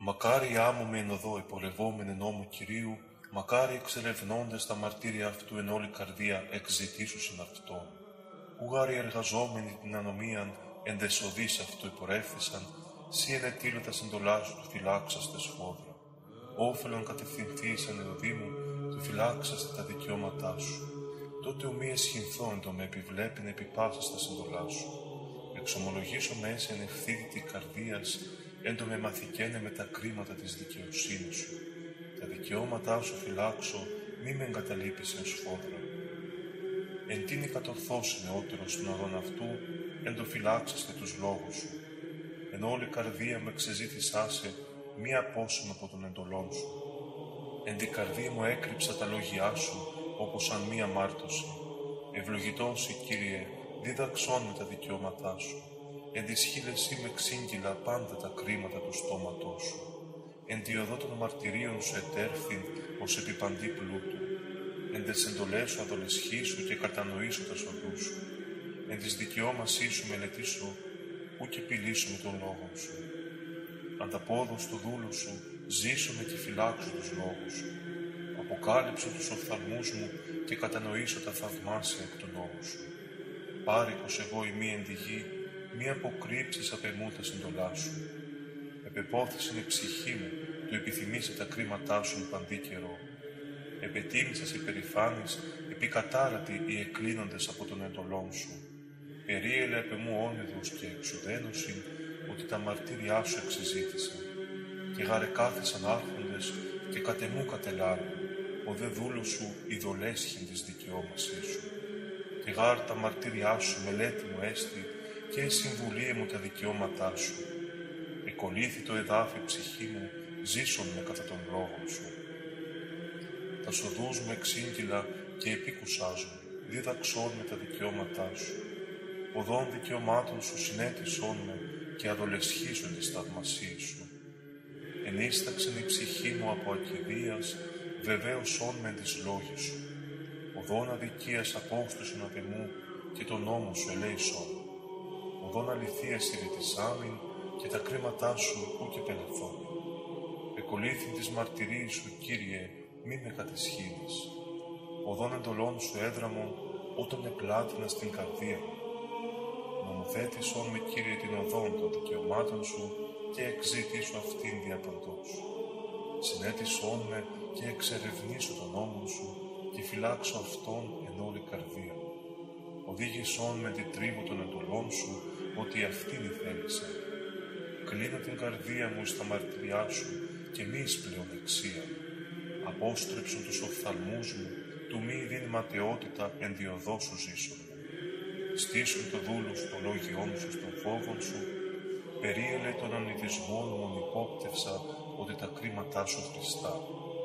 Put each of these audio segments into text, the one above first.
Μακάρι άμμο με εν οδό υπολευόμενε νόμου Κυρίου, μακάρι εξερευνώντες τα μαρτύρια αυτού εν όλη καρδία εξζητήσουσιν αυτόν. Ουγάρι εργαζόμενοι την ανομίαν εν δεσοδείς αυτού υπορεύθησαν, σύ εν ετήλωτα συντολά σου του φυλάξαστε σφόδρα. Όφελον κατευθυνθείς εν εωδή μου, του φυλάξαστε τα δικαιώματά σου. Τότε ομοί εσχυνθώ εν το με επιβλέπειν επί πάσας τα συντολά σου. Εξομολογήσω μέσα εν ευθύτητη καρδίας, εν το με μαθηκένε με τα κρίματα της δικαιοσύνης σου. Τα δικαιώματά σου φυλάξω, μη με εγκαταλείπεις εν σφόδρα. Εν τίνη κατορθώσει νεότερος των οδών αυτού, εν το φυλάξαστε τους λόγους σου. Εν όλη καρδία με ξεζήτησάσε, μη απόσυμα από τον εντολών σου. Εν την καρδία μου έκρυψα τα λόγια σου, όπως αν μία μάρτωση. Ευλογητός, Κύριε, δίδαξόν με τα δικαιώματά σου. Εν της χείλεσή με ξύγκυλα πάντα τα κρίματα του στόματός σου. Εν τη οδό των μαρτυρίων σου ετέρθην ως επί παντή πλούτου. Εν τες εντολές σου αδολεσχήσου και κατανοήσω τα οδούς σου. Εν της δικαιώμασή σου μελετήσω, ου και πηλήσω με τον λόγο σου. Ανταπόδος του δούλου σου, ζήσω με και φυλάξω τους λόγους σου. Αποκάλυψω τους οφθαλμούς μου και κατανοήσω τα θαυμάσια εκ του νόμου σου. Πάρικος εγώ η μη εν τη γη, μη αποκρύψεις απ' εμού τα συντολά σου. Επεπόθησεν η ψυχή μου, του επιθυμήσε τα κρίματά σου εν παντή καιρό. Επετίμησας υπερηφάνης, επικατάρατη οι εκκλίνοντες από τον εντολών σου. Περίελε απ' εμού όνειδος και εξουδένωσιν, ότι τα μαρτύριά σου εξεζήτησαν. Και γαρεκάθησαν άρχοντες και κατ' εμού κατελάλουν, ο δε δούλος σου ειδολέσχην της δικαιώμασής σου. Και γάρ τα μαρτύριά σου μελέτη μου έστι, και η συμβουλία μου τα δικαιώματά σου. Εκολύθη το εδάφι ψυχή μου, ζήσον με κατά τον λόγο σου. Τα σοδούς μου εξήγηλα και επίκουσάζουν, δίδαξόν με τα δικαιώματά σου. Οδών δικαιωμάτων σου συνέτησόν με και αδολεσχίσον τις θαυμασίες σου. Ενίσταξεν η ψυχή μου από ακηδίας, βεβαίωσόν με τις λόγες σου. Οδών αδικίας απόστουσον απ' εμού και τον νόμο σου ελέησόν. Οδών αληθείας ηρετισάμην και τα κρίματά σου ου και πελευθόν. Εκολύθην της μαρτυρίας σου, Κύριε, μη με κατεσχύνεις. Οδών εντολών σου έδραμον, όταν επλάτηνα στην καρδία μου. Νομοθέτησόν με, Κύριε, την οδόν των δικαιωμάτων σου και εξζητήσου αυτήν διαπαντός. Συνέτησόν με και εξερευνήσω τον νόμο σου και φυλάξω αυτόν εν όλη καρδία μου. Οδήγησόν με την τρίβου των εντολών σου, ότι αυτήν η θέλησα. Κλείνω την καρδία μου στα μαρτυριά σου και μη εις πλεονεξία. Απόστρεψον τους οφθαλμούς μου, του μη δίνει ματαιότητα εν διοδό σου ζήσον. Στήσουν το δούλο στο λόγιόν σου στον φόβον σου, περίελε των ανιδισμών μου υπόπτευσα ότι τα κρίματά σου Χριστά.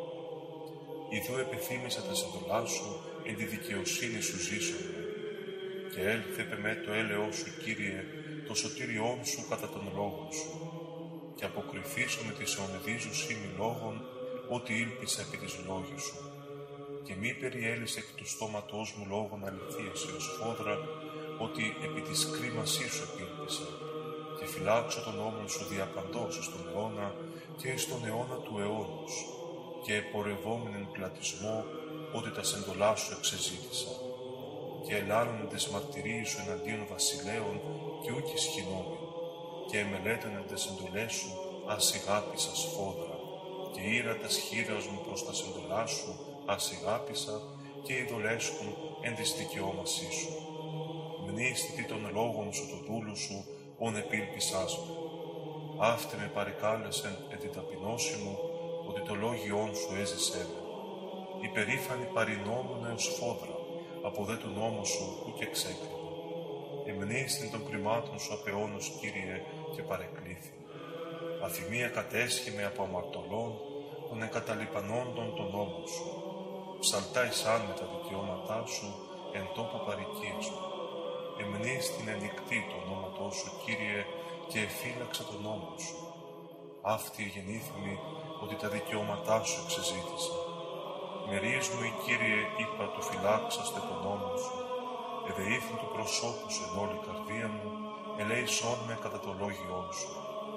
Ιδού επιθύμησα τα συντολά σου, εν τη δικαιοσύνη σου ζήσον. Και έλθε επ' εμέ το έλεος σου, Κύριε, το σωτήριόν σου κατά τον λόγο σου. Και αποκριθήσω με της αιωνιδίζους ήμι λόγων, ότι ήλπισα επί της λόγης σου. Και μη περιέλυσε εκ του στόματός μου λόγων αληθείας έως φόδρα, ότι επί της κρίμασής σου επήλπισα. Και φυλάξω τον νόμο σου διαπαντός στον αιώνα και εις τον αιώνα του αιώνος. Και επορευόμην εν πλατισμό, ότι τα σεντολά σου εξεζήτησα. Και ελάλουν τες μαρτυρίες σου εναντίον βασιλέων και ούκ ισχυνόμην. Και εμελέτων εν τες εντολές σου ασηγάπησα σφόδρα. Και ήρα τας χείρας μου προς τα σεντολά σου ασηγάπησα και ειδολέσχουν εν της δικαιώμασής σου. Μνήστητη των λόγων σου το δούλου σου, ον επήλπισάς με. Αύτε με παρεκάλεσεν εν την ταπεινώση μου, ότι το λόγιόν σου έζησέ με. Υπερήφανοι παρινόμουν έως φόδρα, από δε του νόμου σου ούκ εξέκρινα. Εμνήστην των κρυμάτων σου απ' Κύριε, και παρεκλήθη. Αφημία κατέσχε από αμαρτωλών, των εγκαταλειπανόντων των νόμων σου. Ψαλτά εισάν με τα δικαιώματά σου, εν τόπο παροικίας μου. Εμνήστην ενικτή το ονόματό σου, Κύριε, και εφύλαξα τον νόμο σου. Αυτή γεννήθημη, ότι τα δικαιώματά σου εξεζήτησα. Μερίες μου, η Κύριε, είπα του φυλάξαστε τον νόμο σου. Εδεήθην του προσώπου σου εν όλη καρδία μου, ελέησόν με κατά το λόγιόν σου.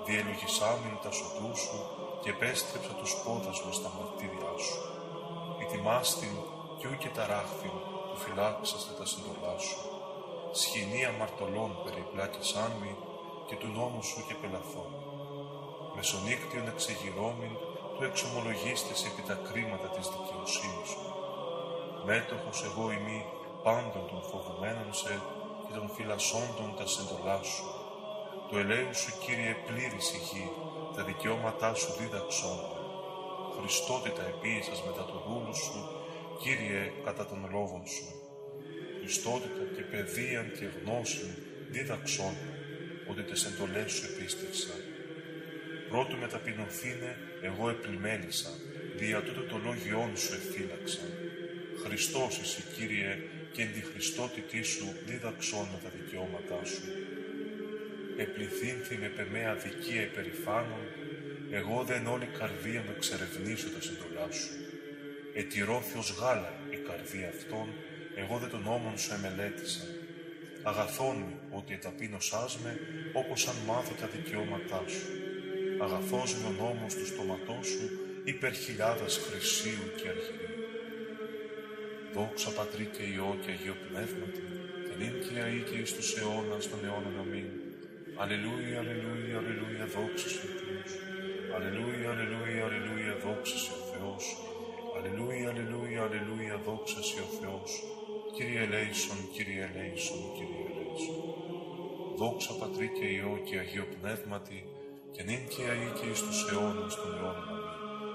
διελογισάμην τα σωτού σου και επέστρεψα τους πόδας μου στα μαρτύριά σου. Ετοιμάστην κι ου και ταράχθην, του φυλάξαστε τα συντολά σου. Σχοινή αμαρτωλών περιπλάκησάν μη και του νόμου σου και πελαθών. Μεσονύκτιον εξεγυρώμην, του εξομολογίστες επί τα κρίματα της δικαιοσύνης σου. Μέτοχος εγώ ημί πάντων των φοβουμένων σε και των φυλασσόντων τα συντολά σου. Το ελέου σου, Κύριε, πλήρης η γη, τα δικαιώματά σου δίδαξόν. Χριστότητα επίησας μετά το δούλου σου, Κύριε, κατά των λόγων σου. Χριστότητα και παιδείαν και γνώσιν δίδαξόν, ότι τες εντολές σου επίστευσα. Πρώτου μεταπεινωθήνε, εγώ επλημέλησα, δια τούτο το λόγιόν σου εφύλαξα. Χριστός εσύ, Κύριε, και εν τη Χριστότητή σου δίδαξόν με τα δικαιώματά σου. Επληθύνθη με πεμέ αδικία υπερηφάνων, εγώ δεν όλη καρδία με εξερευνήσω τα συντολά σου. Ετηρώθιος γάλα η καρδία αυτών, εγώ δε τον νόμον σου εμελέτησα. Αγαθόν μη ότι εταπείνωσάς με, όπως αν μάθω τα δικαιώματά σου. Αγαθός με ο νόμος του στόματός σου, υπερ χιλιάδας χρυσίου και αργυρίου. Δόξα Πατρί και Υιό και Αγίο Πνεύματι, και νυν και αεί και εις τους αιώνας των αιώνων αμήν. Αλληλούια, αλληλούια, αλληλούια, δόξα σε ο Θεός. Αλληλούια, αλληλούια, αλληλούια, δόξα σε ο Θεός. Αλληλούια, αλληλούια, αλληλούια, δόξα σε ο Θεός. Κύριε ελέησον, Κύριε ελέησον, Κύριε ελέησον. Δόξα Πατρί και Υιό και Αγίο Πνεύματι, και νυν και αεί και εις τους αιώνας των αιώνων αμήν.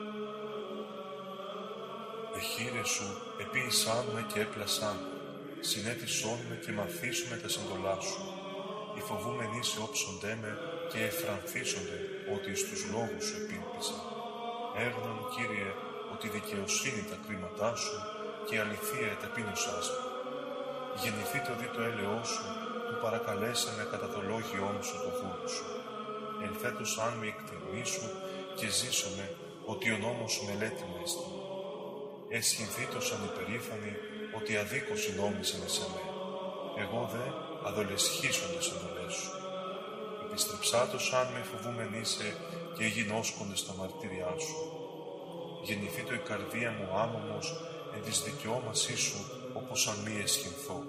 Εχείρε σου επίησάν με και έπλασάν, συνέτησόν με και μαθήσου με τα συντολά σου. Οι φοβούμενοι σε όψοντέ με και εφρανθίσονται ότι εις τους λόγους σου επίλπισα. Έγνον, Κύριε, ότι δικαιοσύνη τα κρίματά σου και αληθεία εταπείνωσάς με. Γεννηθεί το δι το έλεό σου, του παρακαλέσε με κατά το λόγιόν σου το δούλου σου. Ελθέτως αν με εκτιμήσου και ζήσομαι ότι ο νόμος σου μελέτημα έστι. Εσχυνθήτωσαν υπερήφανοι ότι αδίκως νόμισαν σε με. Εγώ δε αδολεσχίσοντες εντολές σου. Επιστρεψάτως αν με φοβούμενοι σε και γινώσκοντες στα μαρτύριά σου. Γεννηθεί το η καρδία μου άμωμος εν της δικαιώμασή σου, όπως αν μη εσχυνθώ.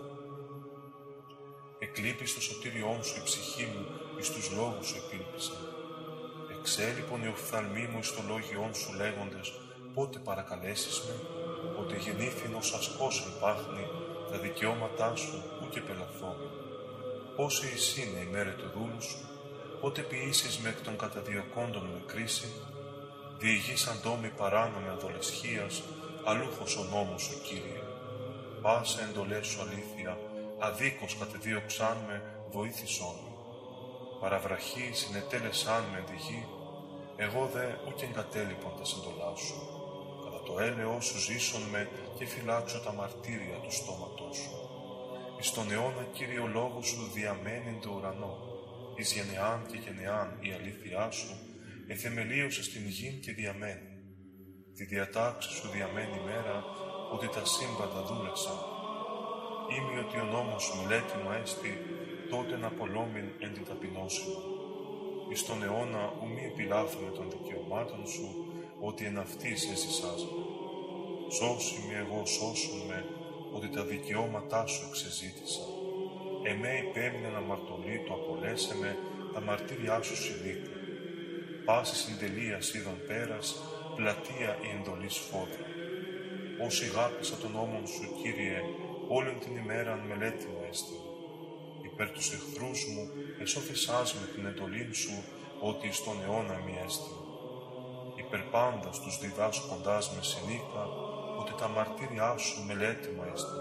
Εκλείπεις το σωτήριόν σου η ψυχή μου, εις τους λόγους σου επίλπισα. Εξέλιπον οι οφθαλμοί μου εις το λόγιόν σου λέγοντες, πότε παρακαλέσεις με, ότι γεννήθην ως ασκός εν πάχνη, τα δικαιώματά σου ου και πελαθόμαι. Πόσε εις είναι η μέρα του δούλου σου, πότε ποιήσεις με εκ των καταδιωκόντων με κρίση, διηγήσαν τόμοι παράνομη αδολεσχίας, αλούχος ο νόμος σου, Κύριε. Πάσε εντολές σου αλήθεια, αδίκως κατεδίωξάν με, βοήθησόν με. Παραβραχή συνετέλεσάν με τη γη, εγώ δε ούκ εγκατέλειπον τα συντολά σου. Κατά το έλεό σου ζήσον με και φυλάξω τα μαρτύρια του στόματός σου. Εις τον αιώνα, Κύριε, ο λόγος σου διαμένει το ουρανό. Εις γενεάν και γενεάν η αλήθειά σου εθεμελίωσε στην γην και διαμένει. Τη διατάξη σου διαμένει μέρα, ότι τα σύμπαντα δούλεσαν. Ήμι ότι ο νόμος σου μελέτημα έστι, τότε να απολόμην εν την ταπεινώση μου. Εις τον αιώνα ου μη επιλάθουμε των δικαιωμάτων σου, ότι εν αυτής έζησάς με. Σώσι με εγώ, σώσουν με, ότι τα δικαιώματά σου εξεζήτησα. Εμέ υπέμεινε να μαρτωλή, το απολέσε με, τα μαρτύριά σου συνήθω. Πάση συντελείας είδων πέρας, πλατεία η εντολής φόδρα. Όσοι γάπησα τον νόμον σου, Κύριε, όλην την ημέραν μελέτημα έστειν. Υπέρ τους εχθρούς μου, εσώθησάς με την εντολήν σου, ότι εις τον αιώνα μη έστειν. Υπέρ πάντας τους διδάσκοντάς με συνήκα, ότι τα μαρτύριά σου μελέτημα έστειν.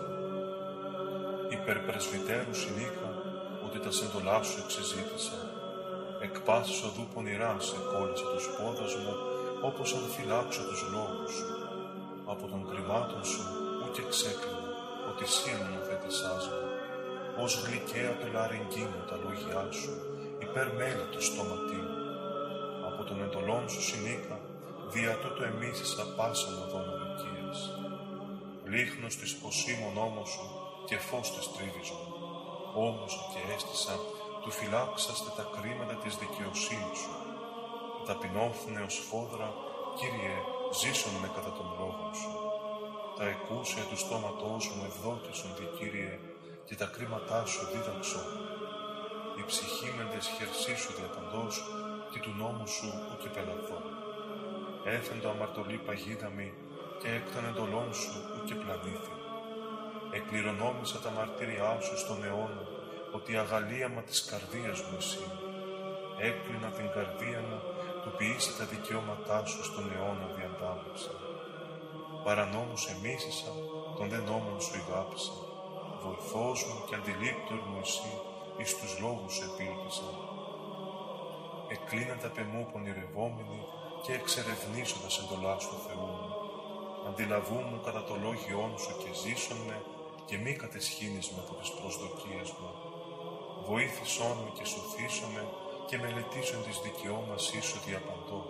Υπέρ πρεσβυτέρου συνήκα, ότι τα συντολά σου εξεζήτησα. Εκ πάσης οδού πονηρά σε κόλλησε τους πόδας μου, όπως αν φυλάξω τους λόγους σου. Από των κρυμάτων σου ούτε ξέκλεινα, ότι εσύ νομοθέτησάς μου. Ως γλυκαία το λαρυγγί μου τα λόγια σου, υπέρ μέλη το στόματί μου. Από των εντολών σου συνήκα, δια τούτο εμίσησα πάσαν οδόν αδικίας. Λίχνος της ποσίμων νόμος σου και φως της τρίβης μου. Όμως και έστησα, του φυλάξαστε τα κρίματα της δικαιοσύνης σου. Ταπεινώθνε ως φόδρα, Κύριε, ζήσον με κατά των λόγων σου. Τα εκούσια του στόματός μου ευδόκησον, Κύριε, και τα κρίματά σου δίδαξον. Η ψυχή με χερσί σου διαπαντός, και του νόμου σου ουκ πελαθώ. Έθεν το αμαρτωλή παγίδα μη, και έκταν εντολών σου ουκ πλανήθη. Εκκληρονόμησα τα μαρτύριά σου στον αιώνα, ότι η αγαλίαμα της καρδίας μου εσύ. Έκλεινα την καρδία μου, του ποιήσε τα δικαιώματά σου στον αιώνα διαντάμεψα. Παρανόμους εμίσησα, των δε νόμων σου ηγάπησα. Βοηθός μου και αντιλήπτορ μου εσύ, εις τους λόγους σου επήλπισα. Εκκλίναν τα πεμού πονηρευόμενοι και εξερευνήσοντας εντολάς του Θεού μου. Αντιλαβού μου κατά το λόγιόν σου και ζήσον με, και μη κατεσχύνεις με από τις προσδοκίες μου. Βοήθησόν με και σωθήσον με, και μελετήσον τις δικαιώμασής σου διαπαντός.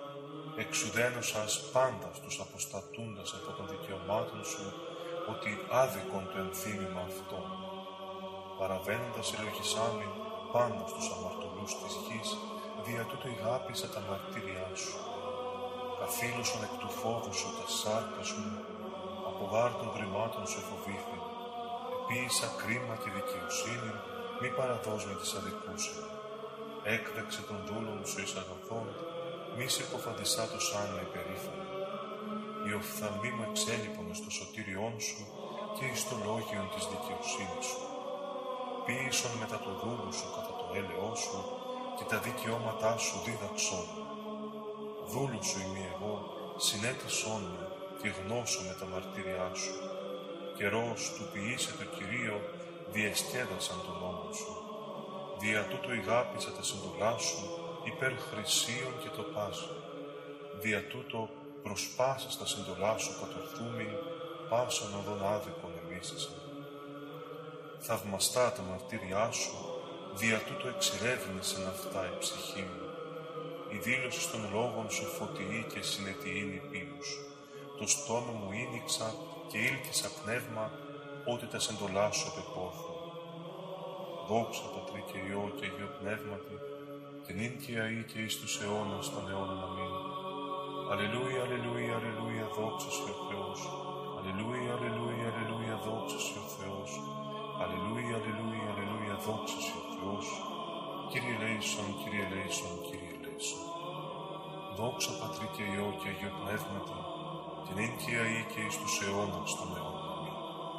Εξουδένωσας πάντα στους αποστατούντας από των δικαιωμάτων σου, ότι άδικον το ενθύμημα αυτόν. Παραβαίνοντας ελογισάμι πάντα στους αμαρτωλούς της γης, δια τούτο ηγάπησα τα μαρτύριά σου. Καθήλωσον εκ του φόβου σου τα σάρκας μου, από γάρ των κρυμάτων σου φοβήθη. Επίησα κρίμα και δικαιοσύνη, μη παραδώσ' με της αδικούσεων. Έκδεξε των δούλων σου εις αγαθών, μη σε υποφαντισά το σαν με υπερήφανο. Οι οφθαλμοί μου εξέλιπον εις το σωτήριόν σου και εις το λόγιον της δικαιοσύνης σου. Ποίησον μετά το δούλου σου κατά το έλεό σου και τα δικαιώματά σου δίδαξόν μου. Δούλου σου είμαι εγώ, συνέτησόν με και γνώσω με τα μαρτύριά σου. Καιρός του ποιήσε το Κυρίο, διεσκέδασαν τον νόμο σου. Δια τούτο ηγάπησα τα συντολά σου, υπέρ χρυσίων και το πάζο. Δια τούτο προσπάσας τα συντολά σου κατορθούμην, πάσαν οδόν άδικον εμίσησαν. Θαυμαστά τα μαρτύριά σου, δια τούτο εξερεύνησεν αυτά η ψυχή μου. Η δήλωση των λόγων σου φωτιή και συνετιήν η πύλους. Το στόμα μου ήνιξα και ήλκησα πνεύμα, ότι τα συντολά σου επεπόθουν. Δόξα Πατρί και Υιό και Αγίο Πνεύματι, την ίν και αεί και εις τους αιώνας των αιώνων αμήν. Αλληλούια, αλληλούια, αλληλούια, δόξα σε ο Θεός. Αλληλούια, αλληλούια, αλληλούια, δόξα σε ο Θεός. Αλληλούια, αλληλούια, αλληλούια, δόξα σε ο Θεός. Κύριε ελέησον, Κύριε ελέησον, Κύριε ελέησον. Δόξα Πατρί και Υιό και Αγίο Πνεύματι, την ίν και αεί και εις τους αιώνας των αιώνων αμήν.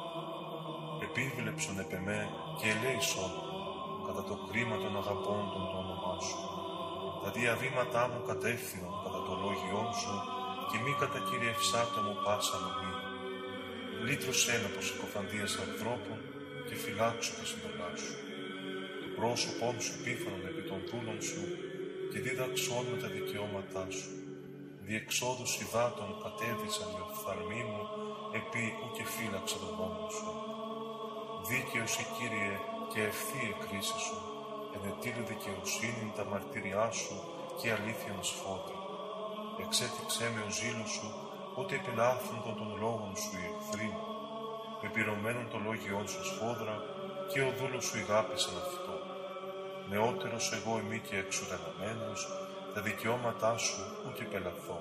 Επίβλεψον επ' εμέ και ελέησον κατά το κρίμα των αγαπώντων το όνομά σου. Τα διαβήματά μου κατεύθυνον κατά το λόγιόν σου και μη κατακυριευσάτο μου πάσα νομή. Λύτρωσέ με από συκοφαντίας ανθρώπων και φυλάξω τα συντολά σου. Το πρόσωπόν σου επίφανον επί των δούλων σου και δίδαξόν με τα δικαιώματά σου. Διεξόδους υδάτων κατέδυσαν οι οφθαλμοί μου, επί ουκ φύλαξα τον νόμο σου. Δίκαιος η Κύριε και ευθύ η κρίση σου, ενετήλου δικαιοσύνην τα μαρτύριά σου και αλήθειαν σφόδρα. Εξέθιξέ με ο ζήλος σου, ότι επιλάθοντον των λόγων σου οι εχθροί μου. Με πυρωμένον το λόγιόν σου σφόδρα και ο δούλος σου ηγάπησαν αυτό. Νεότερος εγώ ημί και εξουδενωμένος, τα δικαιώματά σου ουκ πελαθώ.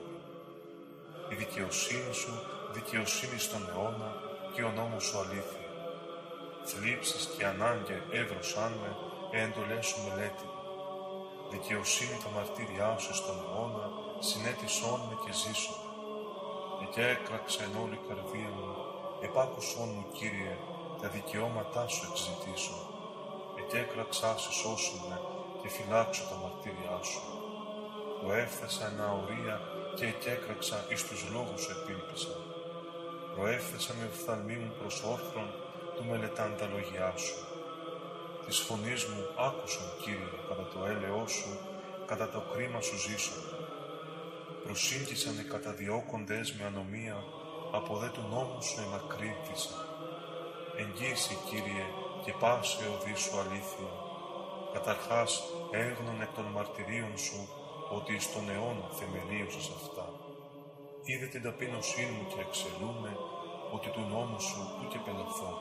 Η δικαιοσύνη σου δικαιοσύνη στον αιώνα και ο νόμος σου αλήθεια. Θλίψεις και ανάγκε έβρωσάν με, εντολές σου μελέτη. Δικαιοσύνη τα μαρτύριά σου στον αιώνα, συνέτησόν με και ζήσον. Και έκραξε εν όλη η καρδία μου, επάκουσόν μου Κύριε, τα δικαιώματά σου εξζητήσω. Και έκραξά σε σώσον με και φυλάξω τα μαρτύριά σου. Προέφθασα εν αορία και εκέκραξα εις τους λόγους σου επήλπισα. Προέφθασα με οφθαλμοί μου προς όρθρον, του μελετάν τα λόγιά σου. Της φωνής μου άκουσον, Κύριε, κατά το έλεό σου, κατά το κρίμα σου ζήσον. Προσήγγισαν οι καταδιώκοντες με ανομία, από δε του νόμου σου εμακρύνθησαν. Εγγύηση, Κύριε, και πάσε οδή σου αλήθεια. Καταρχάς έγνων εκ των μαρτυρίων σου, ότι εις τον αιώνα θεμελίωσες αυτά. Είδε την ταπείνωσή μου και εξελούμε, ότι του νόμου σου ουκ πελαθώ.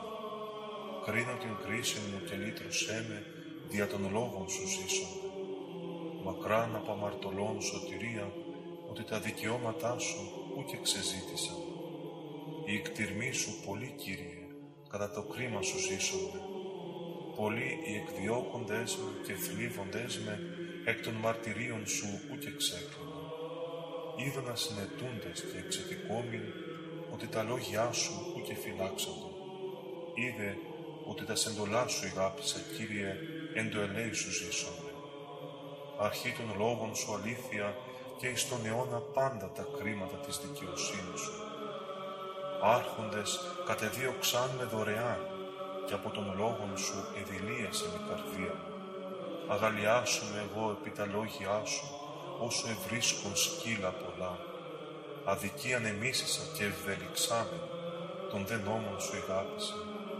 Κρίνω την κρίση μου και λύτρωσέ με, δια των λόγων σου ζήσον. μακράν από αμαρτωλών σωτηρία, ότι τα δικαιώματά σου ούτε ξεζήτησαν. Οι εκτιρμοί σου πολλοί, Κύριε, κατά το κρίμα σου ζήσονται. Πολλοί οι εκδιώκοντες με και θλίβοντες με, εκ των μαρτυρίων σου ούτε ξέκλειναν. Είδα να συνετούντες και εξετικόμην, ότι τα λόγια σου ούτε φυλάξαντο. Είδε ότι τα σεντολά σου ηγάπησα, Κύριε, εν το ελέη σου ζήσονται. Αρχή των λόγων σου αλήθεια και εις τον αιώνα πάντα τα κρίματα της δικαιοσύνης σου. Άρχοντες κατεδίωξαν με δωρεάν και από των λόγων σου εδηλίασε με καρδία μου. Αγαλιάσουμε εγώ επί τα λόγια σου, όσο ευρίσκουν σκύλα πολλά. Αδικίαν εμίσησα και ευδελιξάμεν, των δε νόμων σου ηγάπησα.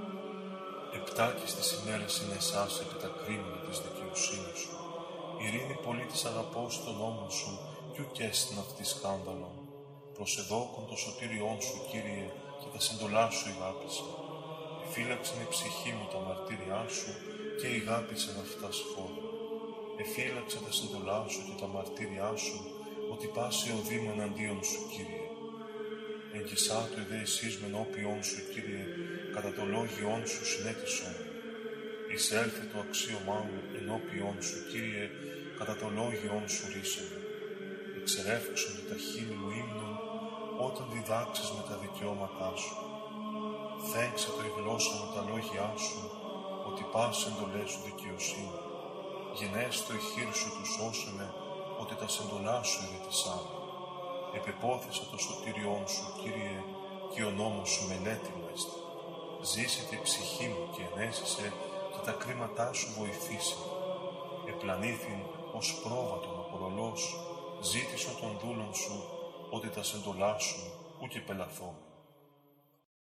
Επτάκης τις ημέρες είναι εσάς επί τα κρίματα της δικαιοσύνης σου. Ειρήνη πολύ της αγαπώ στον νόμο σου, κι ουκ έστειν αυτή σκάνδαλον. Προσεδόκον το σωτήριόν σου, Κύριε, και τα συντολά σου ηγάπησα. Εφύλαξεν η ψυχή μου τα μαρτύριά σου και ηγάπησεν αυτά σφόρα. Εφύλαξε τα συντολά σου και τα μαρτύριά σου, ότι πάση οδήμο εναντίον σου, Κύριε. Εγγισάτου εδέ εσείς μεν όποιον σου, Κύριε, κατά το λόγιόν σου συνέτησον. Εισέλθε το αξίωμά μου ενώπιον σου, Κύριε, κατά το λόγιόν σου ρίσον. Εξερεύξον τα χείλη μου ύμνων, όταν διδάξεις με τα δικαιώματά σου. Θέξε το η γλώσσα μου τα λόγια σου, ότι πας εντολές σου δικαιοσύνη. Γενέστο η χείρ σου του σώσεμε, ότι τα σεντολά σου ηρετησάν. Επεπόθησα το σωτήριόν σου, Κύριε, και ο νόμος σου μελέτη μου έσται. Ζήσεται η ψυχή μου και ενέσησε, και τα κρίματά σου βοηθήσει. Επλανήθην ως πρόβατον απορολός, ζήτησον των δούλων σου, ότι τα σεντολά σου ούτε πελαθώ.